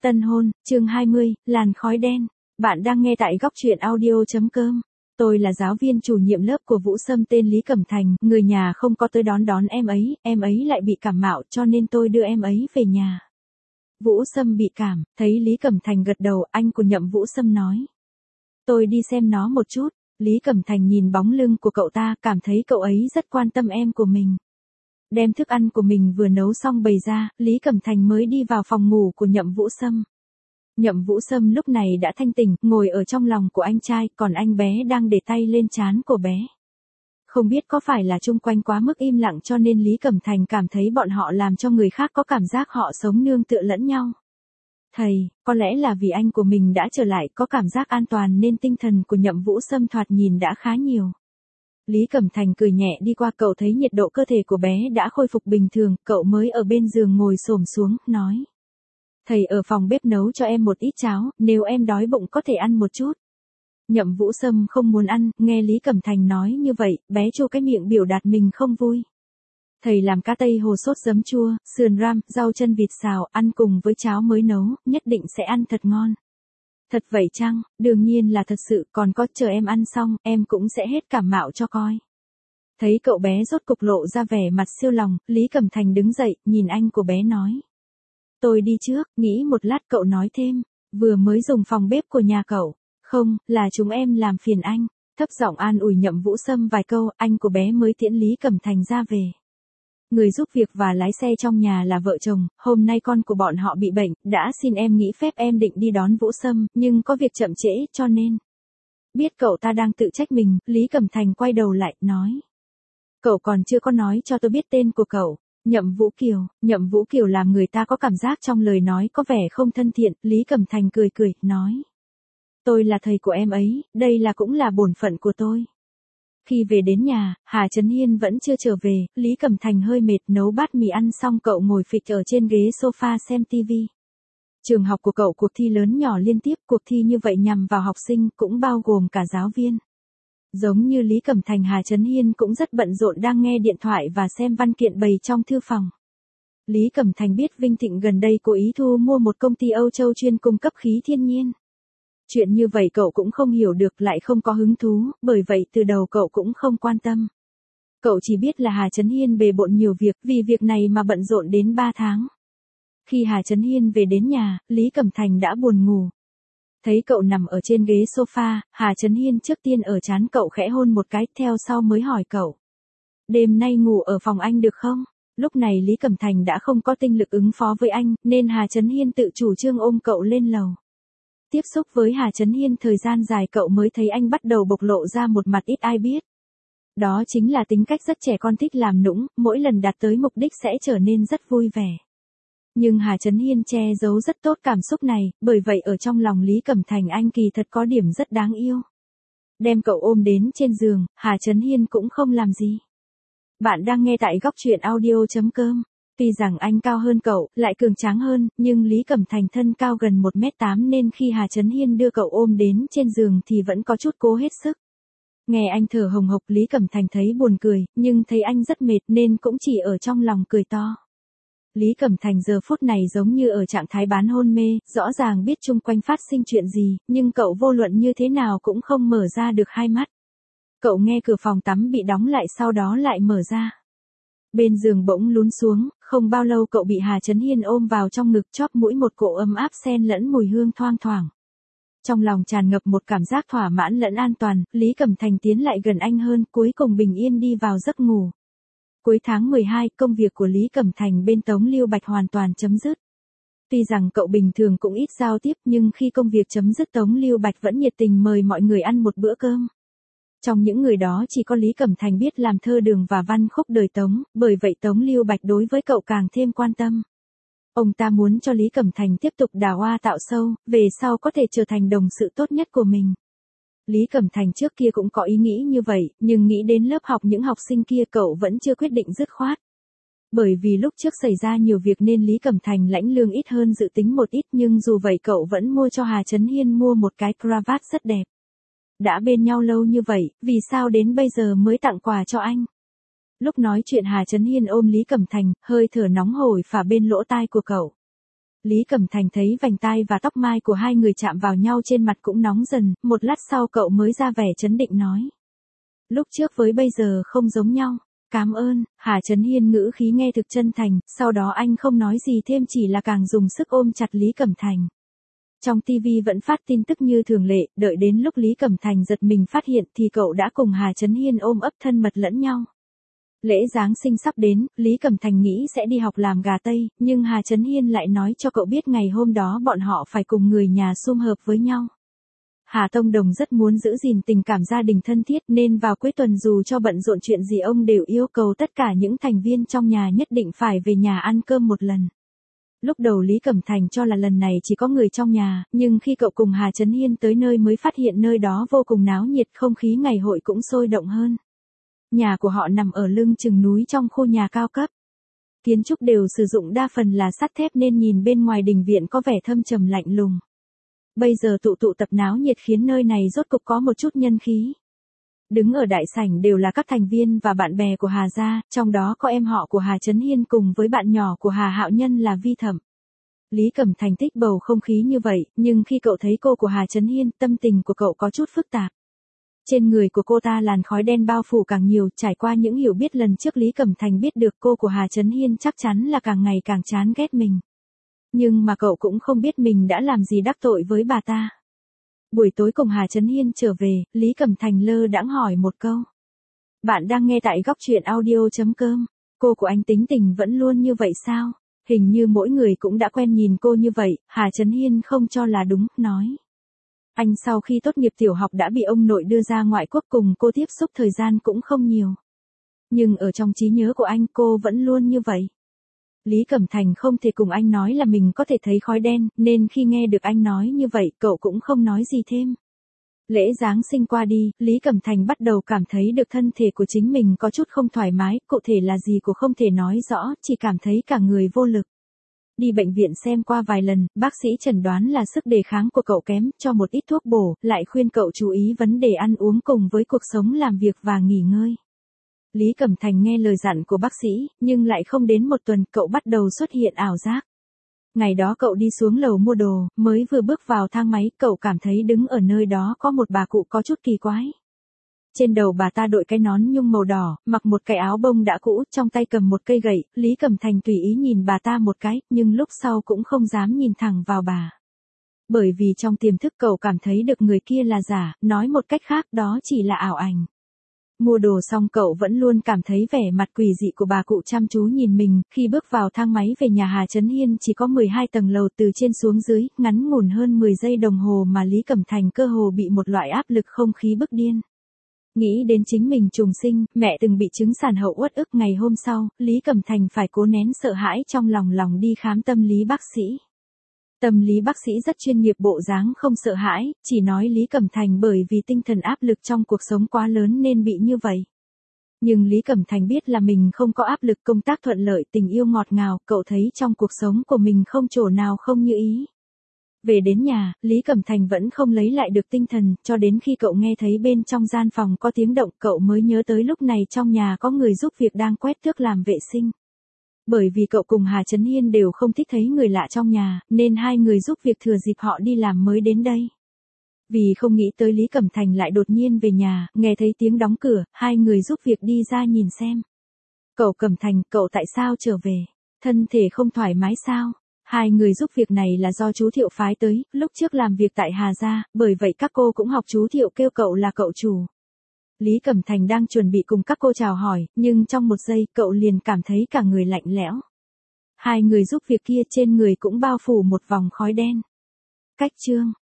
Tân hôn, chương 20, làn khói đen. Bạn đang nghe tại góc truyện audio.com. Tôi là giáo viên chủ nhiệm lớp của Vũ Sâm tên Lý Cẩm Thành, người nhà không có tới đón em ấy lại bị cảm mạo cho nên tôi đưa em ấy về nhà. Vũ Sâm bị cảm, thấy Lý Cẩm Thành gật đầu, anh của Nhậm Vũ Sâm nói. Tôi đi xem nó một chút. Lý Cẩm Thành nhìn bóng lưng của cậu ta, cảm thấy cậu ấy rất quan tâm em của mình. Đem thức ăn của mình vừa nấu xong bày ra, Lý Cẩm Thành mới đi vào phòng ngủ của Nhậm Vũ Sâm. Nhậm Vũ Sâm lúc này đã thanh tỉnh, ngồi ở trong lòng của anh trai, còn anh bé đang để tay lên trán của bé. Không biết có phải là chung quanh quá mức im lặng cho nên Lý Cẩm Thành cảm thấy bọn họ làm cho người khác có cảm giác họ sống nương tựa lẫn nhau. Thầy, có lẽ là vì anh của mình đã trở lại có cảm giác an toàn nên tinh thần của Nhậm Vũ Sâm thoạt nhìn đã khá nhiều. Lý Cẩm Thành cười nhẹ đi qua, cậu thấy nhiệt độ cơ thể của bé đã khôi phục bình thường, cậu mới ở bên giường ngồi xổm xuống, nói. Thầy ở phòng bếp nấu cho em một ít cháo, nếu em đói bụng có thể ăn một chút. Nhậm Vũ Sâm không muốn ăn, nghe Lý Cẩm Thành nói như vậy, bé chu cái miệng biểu đạt mình không vui. Thầy làm cá tây hồ sốt giấm chua, sườn ram, rau chân vịt xào, ăn cùng với cháo mới nấu, nhất định sẽ ăn thật ngon. Thật vậy chăng? Đương nhiên là thật sự, còn có chờ em ăn xong, em cũng sẽ hết cảm mạo cho coi. Thấy cậu bé rốt cục lộ ra vẻ mặt siêu lòng, Lý Cẩm Thành đứng dậy, nhìn anh của bé nói. Tôi đi trước, nghĩ một lát cậu nói thêm, vừa mới dùng phòng bếp của nhà cậu. Không, là chúng em làm phiền anh. Thấp giọng an ủi Nhậm Vũ Sâm vài câu, anh của bé mới tiễn Lý Cẩm Thành ra về. Người giúp việc và lái xe trong nhà là vợ chồng, hôm nay con của bọn họ bị bệnh, đã xin em nghỉ phép em định đi đón Vũ Sâm, nhưng có việc chậm trễ cho nên. Biết cậu ta đang tự trách mình, Lý Cẩm Thành quay đầu lại, nói. Cậu còn chưa có nói cho tôi biết tên của cậu. Nhậm Vũ Kiều làm người ta có cảm giác trong lời nói có vẻ không thân thiện, Lý Cẩm Thành cười, nói. Tôi là thầy của em ấy, đây cũng là bổn phận của tôi. Khi về đến nhà, Hà Trấn Hiên vẫn chưa trở về, Lý Cẩm Thành hơi mệt nấu bát mì ăn xong cậu ngồi phịch ở trên ghế sofa xem tivi. Trường học của cậu cuộc thi lớn nhỏ liên tiếp, cuộc thi như vậy nhằm vào học sinh cũng bao gồm cả giáo viên. Giống như Lý Cẩm Thành, Hà Trấn Hiên cũng rất bận rộn đang nghe điện thoại và xem văn kiện bày trong thư phòng. Lý Cẩm Thành biết Vinh Thịnh gần đây cố ý thu mua một công ty Âu Châu chuyên cung cấp khí thiên nhiên. Chuyện như vậy cậu cũng không hiểu được, lại không có hứng thú, bởi vậy từ đầu cậu cũng không quan tâm. Cậu chỉ biết là Hà Trấn Hiên bề bộn nhiều việc, vì việc này mà bận rộn đến 3 tháng. Khi Hà Trấn Hiên về đến nhà, Lý Cẩm Thành đã buồn ngủ. Thấy cậu nằm ở trên ghế sofa, Hà Trấn Hiên trước tiên ở trán cậu khẽ hôn một cái, theo sau mới hỏi cậu. Đêm nay ngủ ở phòng anh được không? Lúc này Lý Cẩm Thành đã không có tinh lực ứng phó với anh, nên Hà Trấn Hiên tự chủ trương ôm cậu lên lầu. Tiếp xúc với Hà Trấn Hiên thời gian dài cậu mới thấy anh bắt đầu bộc lộ ra một mặt ít ai biết. Đó chính là tính cách rất trẻ con, thích làm nũng, mỗi lần đạt tới mục đích sẽ trở nên rất vui vẻ. Nhưng Hà Trấn Hiên che giấu rất tốt cảm xúc này, bởi vậy ở trong lòng Lý Cẩm Thành anh kỳ thật có điểm rất đáng yêu. Đem cậu ôm đến trên giường, Hà Trấn Hiên cũng không làm gì. Bạn đang nghe tại góc truyện audio.com. Tuy rằng anh cao hơn cậu, lại cường tráng hơn, nhưng Lý Cẩm Thành thân cao gần 1m8 nên khi Hà Trấn Hiên đưa cậu ôm đến trên giường thì vẫn có chút cố hết sức. Nghe anh thở hồng hộc, Lý Cẩm Thành thấy buồn cười, nhưng thấy anh rất mệt nên cũng chỉ ở trong lòng cười to. Lý Cẩm Thành giờ phút này giống như ở trạng thái bán hôn mê, rõ ràng biết chung quanh phát sinh chuyện gì, nhưng cậu vô luận như thế nào cũng không mở ra được hai mắt. Cậu nghe cửa phòng tắm bị đóng lại, sau đó lại mở ra. Bên giường bỗng lún xuống, không bao lâu cậu bị Hà Trấn Hiên ôm vào trong ngực, chóp mũi một cỗ ấm áp xen lẫn mùi hương thoang thoảng. Trong lòng tràn ngập một cảm giác thỏa mãn lẫn an toàn, Lý Cẩm Thành tiến lại gần anh hơn, cuối cùng bình yên đi vào giấc ngủ. Cuối tháng 12, công việc của Lý Cẩm Thành bên Tống Lưu Bạch hoàn toàn chấm dứt. Tuy rằng cậu bình thường cũng ít giao tiếp, nhưng khi công việc chấm dứt Tống Lưu Bạch vẫn nhiệt tình mời mọi người ăn một bữa cơm. Trong những người đó chỉ có Lý Cẩm Thành biết làm thơ đường và văn khúc đời Tống, bởi vậy Tống Lưu Bạch đối với cậu càng thêm quan tâm. Ông ta muốn cho Lý Cẩm Thành tiếp tục đào hoa tạo sâu, về sau có thể trở thành đồng sự tốt nhất của mình. Lý Cẩm Thành trước kia cũng có ý nghĩ như vậy, nhưng nghĩ đến lớp học những học sinh kia cậu vẫn chưa quyết định dứt khoát. Bởi vì lúc trước xảy ra nhiều việc nên Lý Cẩm Thành lãnh lương ít hơn dự tính một ít, nhưng dù vậy cậu vẫn mua cho Hà Trấn Hiên mua một cái cravat rất đẹp. Đã bên nhau lâu như vậy, vì sao đến bây giờ mới tặng quà cho anh? Lúc nói chuyện Hà Trấn Hiên ôm Lý Cẩm Thành, hơi thở nóng hổi phả bên lỗ tai của cậu. Lý Cẩm Thành thấy vành tai và tóc mai của hai người chạm vào nhau trên mặt cũng nóng dần, một lát sau cậu mới ra vẻ trấn định nói. Lúc trước với bây giờ không giống nhau. Cảm ơn, Hà Chấn Hiên ngữ khí nghe thực chân thành, sau đó anh không nói gì thêm chỉ là càng dùng sức ôm chặt Lý Cẩm Thành. Trong TV vẫn phát tin tức như thường lệ, đợi đến lúc Lý Cẩm Thành giật mình phát hiện thì cậu đã cùng Hà Chấn Hiên ôm ấp thân mật lẫn nhau. Lễ Giáng sinh sắp đến, Lý Cẩm Thành nghĩ sẽ đi học làm gà Tây, nhưng Hà Chấn Hiên lại nói cho cậu biết ngày hôm đó bọn họ phải cùng người nhà sum họp với nhau. Hà Tông Đồng rất muốn giữ gìn tình cảm gia đình thân thiết nên vào cuối tuần dù cho bận rộn chuyện gì ông đều yêu cầu tất cả những thành viên trong nhà nhất định phải về nhà ăn cơm một lần. Lúc đầu Lý Cẩm Thành cho là lần này chỉ có người trong nhà, nhưng khi cậu cùng Hà Chấn Hiên tới nơi mới phát hiện nơi đó vô cùng náo nhiệt, không khí ngày hội cũng sôi động hơn. Nhà của họ nằm ở lưng chừng núi trong khu nhà cao cấp. Kiến trúc đều sử dụng đa phần là sắt thép nên nhìn bên ngoài đình viện có vẻ thâm trầm lạnh lùng. Bây giờ tụ tập náo nhiệt khiến nơi này rốt cục có một chút nhân khí. Đứng ở đại sảnh đều là các thành viên và bạn bè của Hà gia, trong đó có em họ của Hà Chấn Hiên cùng với bạn nhỏ của Hà Hạo Nhân là Vi Thẩm. Lý Cẩm Thành thích bầu không khí như vậy, nhưng khi cậu thấy cô của Hà Chấn Hiên, tâm tình của cậu có chút phức tạp. Trên người của cô ta làn khói đen bao phủ càng nhiều, trải qua những hiểu biết lần trước Lý Cẩm Thành biết được cô của Hà Chấn Hiên chắc chắn là càng ngày càng chán ghét mình. Nhưng mà cậu cũng không biết mình đã làm gì đắc tội với bà ta. Buổi tối cùng Hà Chấn Hiên trở về, Lý Cẩm Thành lơ đãng hỏi một câu. Bạn đang nghe tại góc truyện audio.com. Cô của anh tính tình vẫn luôn như vậy sao? Hình như mỗi người cũng đã quen nhìn cô như vậy, Hà Chấn Hiên không cho là đúng, nói. Anh sau khi tốt nghiệp tiểu học đã bị ông nội đưa ra ngoại quốc, cùng cô tiếp xúc thời gian cũng không nhiều. Nhưng ở trong trí nhớ của anh cô vẫn luôn như vậy. Lý Cẩm Thành không thể cùng anh nói là mình có thể thấy khói đen, nên khi nghe được anh nói như vậy cậu cũng không nói gì thêm. Lễ Giáng sinh qua đi, Lý Cẩm Thành bắt đầu cảm thấy được thân thể của chính mình có chút không thoải mái, cụ thể là gì cô không thể nói rõ, chỉ cảm thấy cả người vô lực. Đi bệnh viện xem qua vài lần, bác sĩ chẩn đoán là sức đề kháng của cậu kém, cho một ít thuốc bổ, lại khuyên cậu chú ý vấn đề ăn uống cùng với cuộc sống làm việc và nghỉ ngơi. Lý Cẩm Thành nghe lời dặn của bác sĩ, nhưng lại không đến một tuần cậu bắt đầu xuất hiện ảo giác. Ngày đó cậu đi xuống lầu mua đồ, mới vừa bước vào thang máy, cậu cảm thấy đứng ở nơi đó có một bà cụ có chút kỳ quái. Trên đầu bà ta đội cái nón nhung màu đỏ, mặc một cái áo bông đã cũ, trong tay cầm một cây gậy, Lý Cẩm Thành tùy ý nhìn bà ta một cái, nhưng lúc sau cũng không dám nhìn thẳng vào bà. Bởi vì trong tiềm thức cậu cảm thấy được người kia là giả, nói một cách khác đó chỉ là ảo ảnh. Mua đồ xong cậu vẫn luôn cảm thấy vẻ mặt quỷ dị của bà cụ chăm chú nhìn mình, khi bước vào thang máy về nhà Hà Chấn Hiên chỉ có 12 tầng lầu, từ trên xuống dưới, ngắn ngủn hơn 10 giây đồng hồ mà Lý Cẩm Thành cơ hồ bị một loại áp lực không khí bức điên. Nghĩ đến chính mình trùng sinh, mẹ từng bị chứng sản hậu uất ức, ngày hôm sau, Lý Cẩm Thành phải cố nén sợ hãi trong lòng đi khám tâm lý bác sĩ. Tâm lý bác sĩ rất chuyên nghiệp, bộ dáng không sợ hãi, chỉ nói Lý Cẩm Thành bởi vì tinh thần áp lực trong cuộc sống quá lớn nên bị như vậy. Nhưng Lý Cẩm Thành biết là mình không có áp lực, công tác thuận lợi, tình yêu ngọt ngào, cậu thấy trong cuộc sống của mình không chỗ nào không như ý. Về đến nhà, Lý Cẩm Thành vẫn không lấy lại được tinh thần, cho đến khi cậu nghe thấy bên trong gian phòng có tiếng động, cậu mới nhớ tới lúc này trong nhà có người giúp việc đang quét tước làm vệ sinh. Bởi vì cậu cùng Hà Chấn Hiên đều không thích thấy người lạ trong nhà, nên hai người giúp việc thừa dịp họ đi làm mới đến đây. Vì không nghĩ tới Lý Cẩm Thành lại đột nhiên về nhà, nghe thấy tiếng đóng cửa, hai người giúp việc đi ra nhìn xem. Cậu Cẩm Thành, cậu tại sao trở về? Thân thể không thoải mái sao? Hai người giúp việc này là do chú Thiệu phái tới, lúc trước làm việc tại Hà gia, bởi vậy các cô cũng học chú Thiệu kêu cậu là cậu chủ. Lý Cẩm Thành đang chuẩn bị cùng các cô chào hỏi, nhưng trong một giây cậu liền cảm thấy cả người lạnh lẽo. Hai người giúp việc kia trên người cũng bao phủ một vòng khói đen. Cách chương